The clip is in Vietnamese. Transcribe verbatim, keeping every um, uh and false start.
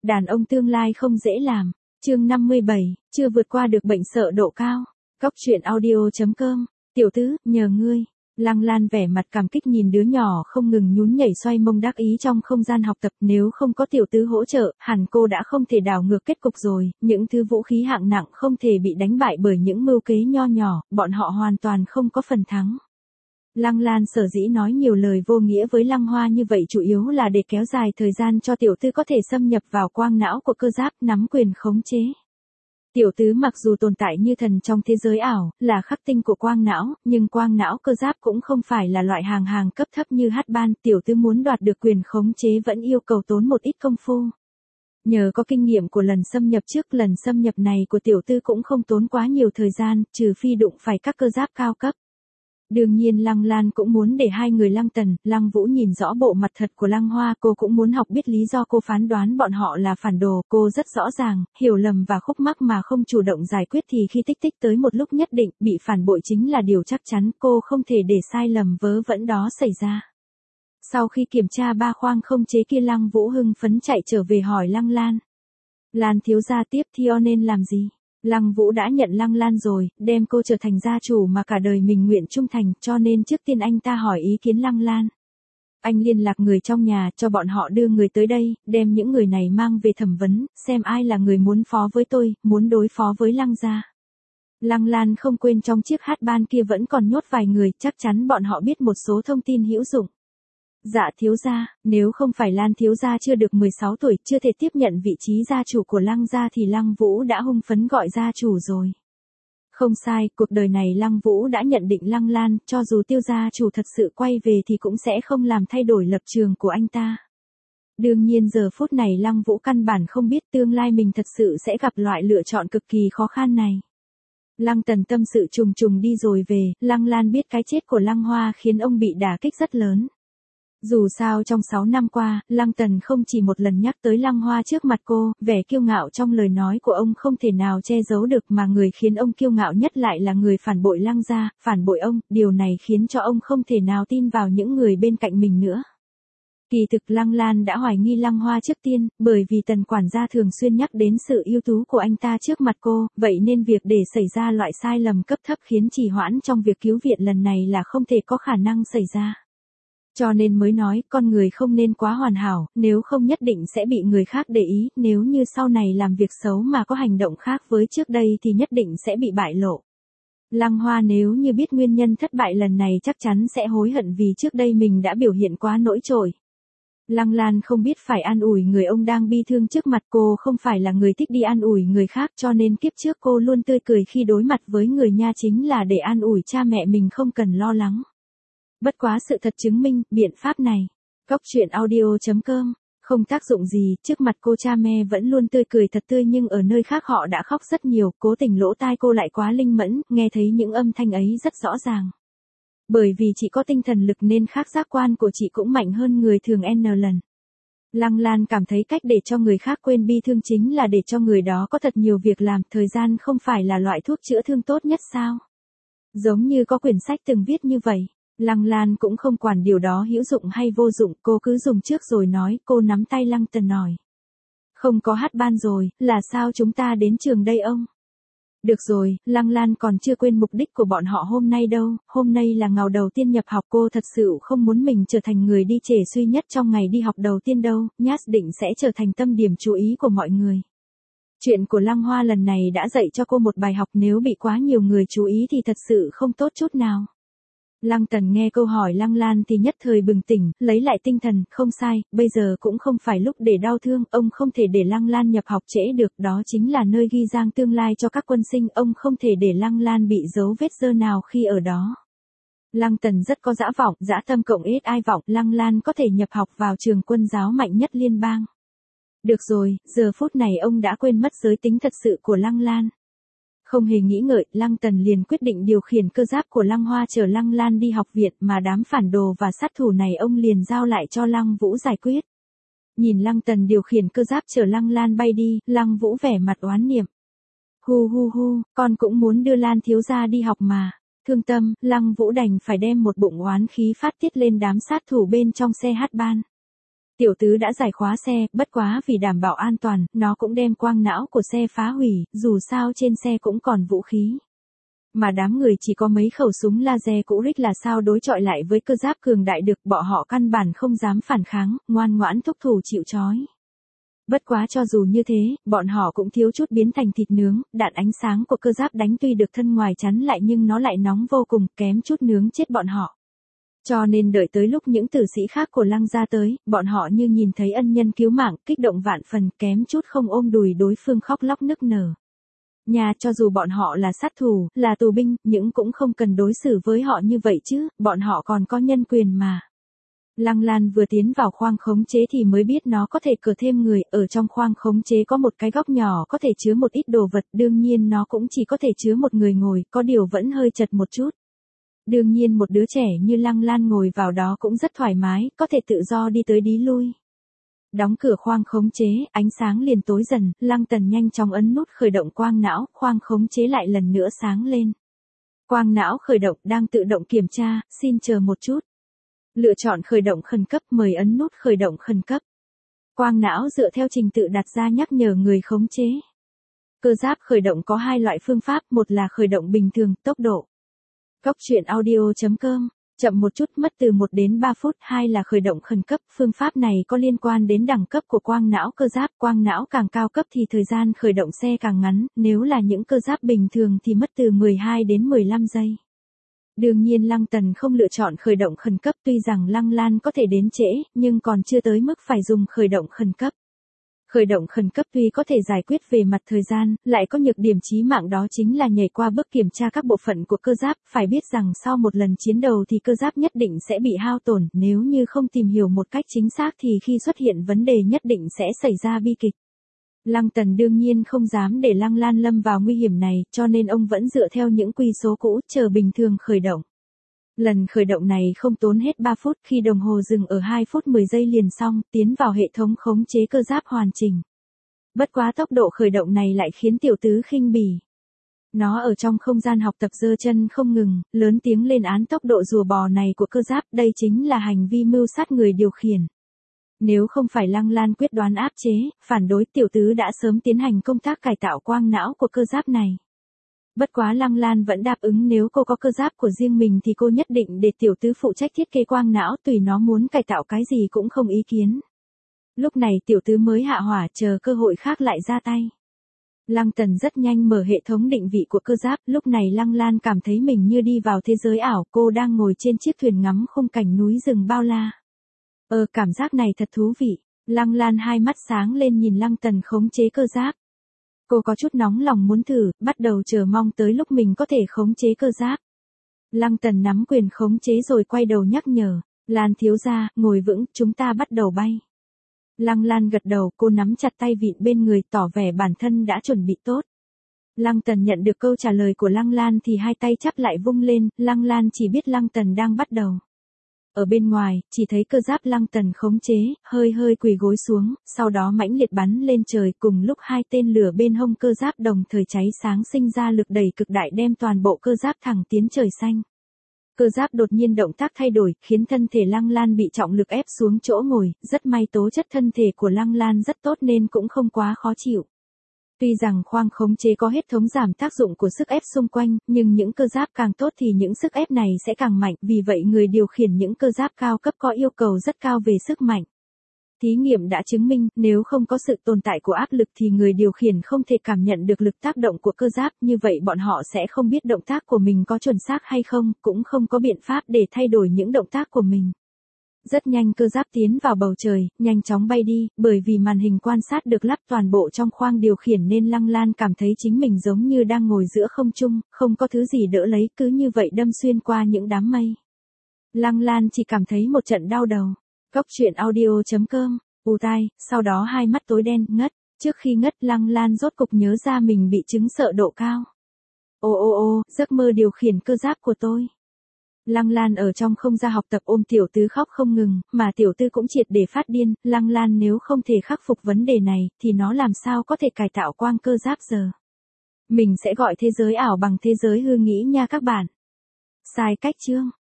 đàn ông tương lai không dễ làm. Chương năm mươi bảy, chưa vượt qua được bệnh sợ độ cao. Cóc truyện audio chấm com. Tiểu tứ, nhờ ngươi. Lăng Lan vẻ mặt cảm kích nhìn đứa nhỏ không ngừng nhún nhảy xoay mông đắc ý trong không gian học tập, nếu không có tiểu tứ hỗ trợ, hẳn cô đã không thể đảo ngược kết cục rồi, những thứ vũ khí hạng nặng không thể bị đánh bại bởi những mưu kế nho nhỏ, bọn họ hoàn toàn không có phần thắng. Lăng Lan sở dĩ nói nhiều lời vô nghĩa với Lăng Hoa như vậy chủ yếu là để kéo dài thời gian cho tiểu tứ có thể xâm nhập vào quang não của cơ giáp, nắm quyền khống chế. Tiểu tứ mặc dù tồn tại như thần trong thế giới ảo, là khắc tinh của quang não, nhưng quang não cơ giáp cũng không phải là loại hàng hàng cấp thấp như hắc ban, tiểu tứ muốn đoạt được quyền khống chế vẫn yêu cầu tốn một ít công phu. Nhờ có kinh nghiệm của lần xâm nhập trước, lần xâm nhập này của tiểu tư cũng không tốn quá nhiều thời gian, trừ phi đụng phải các cơ giáp cao cấp. Đương nhiên Lăng Lan cũng muốn để hai người Lăng Tần, Lăng Vũ nhìn rõ bộ mặt thật của Lăng Hoa, cô cũng muốn học biết lý do cô phán đoán bọn họ là phản đồ, cô rất rõ ràng, hiểu lầm và khúc mắc mà không chủ động giải quyết thì khi tích tích tới một lúc nhất định, bị phản bội chính là điều chắc chắn, cô không thể để sai lầm vớ vẩn đó xảy ra. Sau khi kiểm tra ba khoang không chế kia, Lăng Vũ hưng phấn chạy trở về hỏi Lăng Lan. Lan thiếu gia tiếp theo nên làm gì? Lăng Vũ đã nhận Lăng Lan rồi, đem cô trở thành gia chủ mà cả đời mình nguyện trung thành, cho nên trước tiên anh ta hỏi ý kiến Lăng Lan. Anh liên lạc người trong nhà, cho bọn họ đưa người tới đây, đem những người này mang về thẩm vấn, xem ai là người muốn phó với tôi, muốn đối phó với Lăng gia. Lăng Lan không quên trong chiếc hát ban kia vẫn còn nhốt vài người, chắc chắn bọn họ biết một số thông tin hữu dụng. Dạ thiếu gia, nếu không phải Lan thiếu gia chưa được mười sáu tuổi, chưa thể tiếp nhận vị trí gia chủ của Lăng gia thì Lăng Vũ đã hung phấn gọi gia chủ rồi. Không sai, cuộc đời này Lăng Vũ đã nhận định Lăng Lan, cho dù tiêu gia chủ thật sự quay về thì cũng sẽ không làm thay đổi lập trường của anh ta. Đương nhiên giờ phút này Lăng Vũ căn bản không biết tương lai mình thật sự sẽ gặp loại lựa chọn cực kỳ khó khăn này. Lăng Tần tâm sự trùng trùng đi rồi về, Lăng Lan biết cái chết của Lăng Hoa khiến ông bị đả kích rất lớn. Dù sao trong sáu năm qua, Lăng Tần không chỉ một lần nhắc tới Lăng Hoa trước mặt cô, vẻ kiêu ngạo trong lời nói của ông không thể nào che giấu được, mà người khiến ông kiêu ngạo nhất lại là người phản bội Lăng gia, phản bội ông, điều này khiến cho ông không thể nào tin vào những người bên cạnh mình nữa. Kỳ thực Lăng Lan đã hoài nghi Lăng Hoa trước tiên, bởi vì Tần quản gia thường xuyên nhắc đến sự ưu tú của anh ta trước mặt cô, vậy nên việc để xảy ra loại sai lầm cấp thấp khiến trì hoãn trong việc cứu viện lần này là không thể có khả năng xảy ra. Cho nên mới nói, con người không nên quá hoàn hảo, nếu không nhất định sẽ bị người khác để ý, nếu như sau này làm việc xấu mà có hành động khác với trước đây thì nhất định sẽ bị bại lộ. Lăng Hoa nếu như biết nguyên nhân thất bại lần này chắc chắn sẽ hối hận vì trước đây mình đã biểu hiện quá nổi trội. Lăng Lan không biết phải an ủi người ông đang bi thương trước mặt, cô không phải là người thích đi an ủi người khác, cho nên kiếp trước cô luôn tươi cười khi đối mặt với người nha, chính là để an ủi cha mẹ mình không cần lo lắng. Bất quá sự thật chứng minh, biện pháp này, cóc truyện audio chấm com, không tác dụng gì, trước mặt cô cha mẹ vẫn luôn tươi cười thật tươi nhưng ở nơi khác họ đã khóc rất nhiều, cố tình lỗ tai cô lại quá linh mẫn, nghe thấy những âm thanh ấy rất rõ ràng. Bởi vì chị có tinh thần lực nên khác giác quan của chị cũng mạnh hơn người thường N lần. Lăng Lan cảm thấy cách để cho người khác quên bi thương chính là để cho người đó có thật nhiều việc làm, thời gian không phải là loại thuốc chữa thương tốt nhất sao? Giống như có quyển sách từng viết như vậy. Lăng Lan cũng không quản điều đó hữu dụng hay vô dụng, cô cứ dùng trước rồi nói, cô nắm tay Lăng Tần nói. Không có hát ban rồi, là sao chúng ta đến trường đây ông? Được rồi, Lăng Lan còn chưa quên mục đích của bọn họ hôm nay đâu, hôm nay là ngày đầu tiên nhập học, cô thật sự không muốn mình trở thành người đi trễ suy nhất trong ngày đi học đầu tiên đâu, nhất định sẽ trở thành tâm điểm chú ý của mọi người. Chuyện của Lăng Hoa lần này đã dạy cho cô một bài học, nếu bị quá nhiều người chú ý thì thật sự không tốt chút nào. Lăng Tần nghe câu hỏi Lăng Lan thì nhất thời bừng tỉnh, lấy lại tinh thần, không sai, bây giờ cũng không phải lúc để đau thương, ông không thể để Lăng Lan nhập học trễ được, đó chính là nơi ghi giang tương lai cho các quân sinh, ông không thể để Lăng Lan bị dấu vết dơ nào khi ở đó. Lăng Tần rất có dã vọng, dã tâm cộng ít ai vọng, Lăng Lan có thể nhập học vào trường quân giáo mạnh nhất liên bang. Được rồi, giờ phút này ông đã quên mất giới tính thật sự của Lăng Lan. Không hề nghĩ ngợi, Lăng Tần liền quyết định điều khiển cơ giáp của Lăng Hoa chở Lăng Lan đi học viện, mà đám phản đồ và sát thủ này ông liền giao lại cho Lăng Vũ giải quyết. Nhìn Lăng Tần điều khiển cơ giáp chở Lăng Lan bay đi, Lăng Vũ vẻ mặt oán niệm. Hu hu hu, con cũng muốn đưa Lan thiếu gia đi học mà. Thương tâm, Lăng Vũ đành phải đem một bụng oán khí phát tiết lên đám sát thủ bên trong xe hát ban. Tiểu tứ đã giải khóa xe, bất quá vì đảm bảo an toàn, nó cũng đem quang não của xe phá hủy, dù sao trên xe cũng còn vũ khí. Mà đám người chỉ có mấy khẩu súng laser cũ rích là sao đối chọi lại với cơ giáp cường đại được, bọn họ căn bản không dám phản kháng, ngoan ngoãn thúc thủ chịu trói. Bất quá cho dù như thế, bọn họ cũng thiếu chút biến thành thịt nướng, đạn ánh sáng của cơ giáp đánh tuy được thân ngoài chắn lại nhưng nó lại nóng vô cùng, kém chút nướng chết bọn họ. Cho nên đợi tới lúc những tử sĩ khác của Lăng gia tới, bọn họ như nhìn thấy ân nhân cứu mạng, kích động vạn phần, kém chút không ôm đùi đối phương khóc lóc nức nở. Nhà cho dù bọn họ là sát thủ, là tù binh, nhưng cũng không cần đối xử với họ như vậy chứ, bọn họ còn có nhân quyền mà. Lăng Lan vừa tiến vào khoang khống chế thì mới biết nó có thể cờ thêm người, ở trong khoang khống chế có một cái góc nhỏ có thể chứa một ít đồ vật, đương nhiên nó cũng chỉ có thể chứa một người ngồi, có điều vẫn hơi chật một chút. Đương nhiên một đứa trẻ như Lăng Lan ngồi vào đó cũng rất thoải mái, có thể tự do đi tới đi lui. Đóng cửa khoang khống chế, ánh sáng liền tối dần, Lăng Tần nhanh chóng ấn nút khởi động quang não, khoang khống chế lại lần nữa sáng lên. Quang não khởi động, đang tự động kiểm tra, xin chờ một chút. Lựa chọn khởi động khẩn cấp, mời ấn nút khởi động khẩn cấp. Quang não dựa theo trình tự đặt ra nhắc nhở người khống chế. Cơ giáp khởi động có hai loại phương pháp, một là khởi động bình thường, tốc độ. Góc truyện audio chấm com, chậm một chút mất từ một đến ba phút, hai là khởi động khẩn cấp, phương pháp này có liên quan đến đẳng cấp của quang não cơ giáp, quang não càng cao cấp thì thời gian khởi động xe càng ngắn, nếu là những cơ giáp bình thường thì mất từ mười hai đến mười lăm giây. Đương nhiên Lăng Tần không lựa chọn khởi động khẩn cấp, tuy rằng Lăng Lan có thể đến trễ, nhưng còn chưa tới mức phải dùng khởi động khẩn cấp. Khởi động khẩn cấp tuy có thể giải quyết về mặt thời gian, lại có nhược điểm chí mạng đó chính là nhảy qua bước kiểm tra các bộ phận của cơ giáp, phải biết rằng sau một lần chiến đấu thì cơ giáp nhất định sẽ bị hao tổn, nếu như không tìm hiểu một cách chính xác thì khi xuất hiện vấn đề nhất định sẽ xảy ra bi kịch. Lăng Tần đương nhiên không dám để Lăng Lan lâm vào nguy hiểm này, cho nên ông vẫn dựa theo những quy số cũ, chờ bình thường khởi động. Lần khởi động này không tốn hết ba phút, khi đồng hồ dừng ở hai phút mười giây liền xong, tiến vào hệ thống khống chế cơ giáp hoàn chỉnh. Bất quá tốc độ khởi động này lại khiến tiểu tứ khinh bỉ. Nó ở trong không gian học tập giơ chân không ngừng, lớn tiếng lên án tốc độ rùa bò này của cơ giáp, đây chính là hành vi mưu sát người điều khiển. Nếu không phải Lăng Lan quyết đoán áp chế, phản đối, tiểu tứ đã sớm tiến hành công tác cải tạo quang não của cơ giáp này. Bất quá Lăng Lan vẫn đáp ứng nếu cô có cơ giáp của riêng mình thì cô nhất định để tiểu tứ phụ trách thiết kế quang não, tùy nó muốn cải tạo cái gì cũng không ý kiến. Lúc này tiểu tứ mới hạ hỏa, chờ cơ hội khác lại ra tay. Lăng Tần rất nhanh mở hệ thống định vị của cơ giáp, lúc này Lăng Lan cảm thấy mình như đi vào thế giới ảo, cô đang ngồi trên chiếc thuyền ngắm khung cảnh núi rừng bao la. Ờ cảm giác này thật thú vị, Lăng Lan hai mắt sáng lên nhìn Lăng Tần khống chế cơ giáp. Cô có chút nóng lòng muốn thử, bắt đầu chờ mong tới lúc mình có thể khống chế cơ giáp. Lăng Tần nắm quyền khống chế rồi quay đầu nhắc nhở, Lan thiếu gia, ngồi vững, chúng ta bắt đầu bay. Lăng Lan gật đầu, cô nắm chặt tay vịn bên người tỏ vẻ bản thân đã chuẩn bị tốt. Lăng Tần nhận được câu trả lời của Lăng Lan thì hai tay chắp lại vung lên, Lăng Lan chỉ biết Lăng Tần đang bắt đầu. Ở bên ngoài, chỉ thấy cơ giáp Lăng Tần khống chế, hơi hơi quỳ gối xuống, sau đó mãnh liệt bắn lên trời, cùng lúc hai tên lửa bên hông cơ giáp đồng thời cháy sáng sinh ra lực đẩy cực đại đem toàn bộ cơ giáp thẳng tiến trời xanh. Cơ giáp đột nhiên động tác thay đổi, khiến thân thể Lăng Lan bị trọng lực ép xuống chỗ ngồi, rất may tố chất thân thể của Lăng Lan rất tốt nên cũng không quá khó chịu. Tuy rằng khoang khống chế có hệ thống giảm tác dụng của sức ép xung quanh, nhưng những cơ giáp càng tốt thì những sức ép này sẽ càng mạnh, vì vậy người điều khiển những cơ giáp cao cấp có yêu cầu rất cao về sức mạnh. Thí nghiệm đã chứng minh, nếu không có sự tồn tại của áp lực thì người điều khiển không thể cảm nhận được lực tác động của cơ giáp, như vậy bọn họ sẽ không biết động tác của mình có chuẩn xác hay không, cũng không có biện pháp để thay đổi những động tác của mình. Rất nhanh cơ giáp tiến vào bầu trời, nhanh chóng bay đi, bởi vì màn hình quan sát được lắp toàn bộ trong khoang điều khiển nên Lăng Lan cảm thấy chính mình giống như đang ngồi giữa không trung, không có thứ gì đỡ lấy, cứ như vậy đâm xuyên qua những đám mây. Lăng Lan chỉ cảm thấy một trận đau đầu. Góc truyện audio chấm com, ù tai, sau đó hai mắt tối đen, ngất. Trước khi ngất Lăng Lan rốt cục nhớ ra mình bị chứng sợ độ cao. Ô ô ô, giấc mơ điều khiển cơ giáp của tôi. Lăng Lan ở trong không gian học tập ôm tiểu tứ khóc không ngừng, mà tiểu tư cũng triệt để phát điên, Lăng Lan nếu không thể khắc phục vấn đề này, thì nó làm sao có thể cải tạo quang cơ giáp giờ. Mình sẽ gọi thế giới ảo bằng thế giới hư nghĩ nha các bạn. Sai cách chương.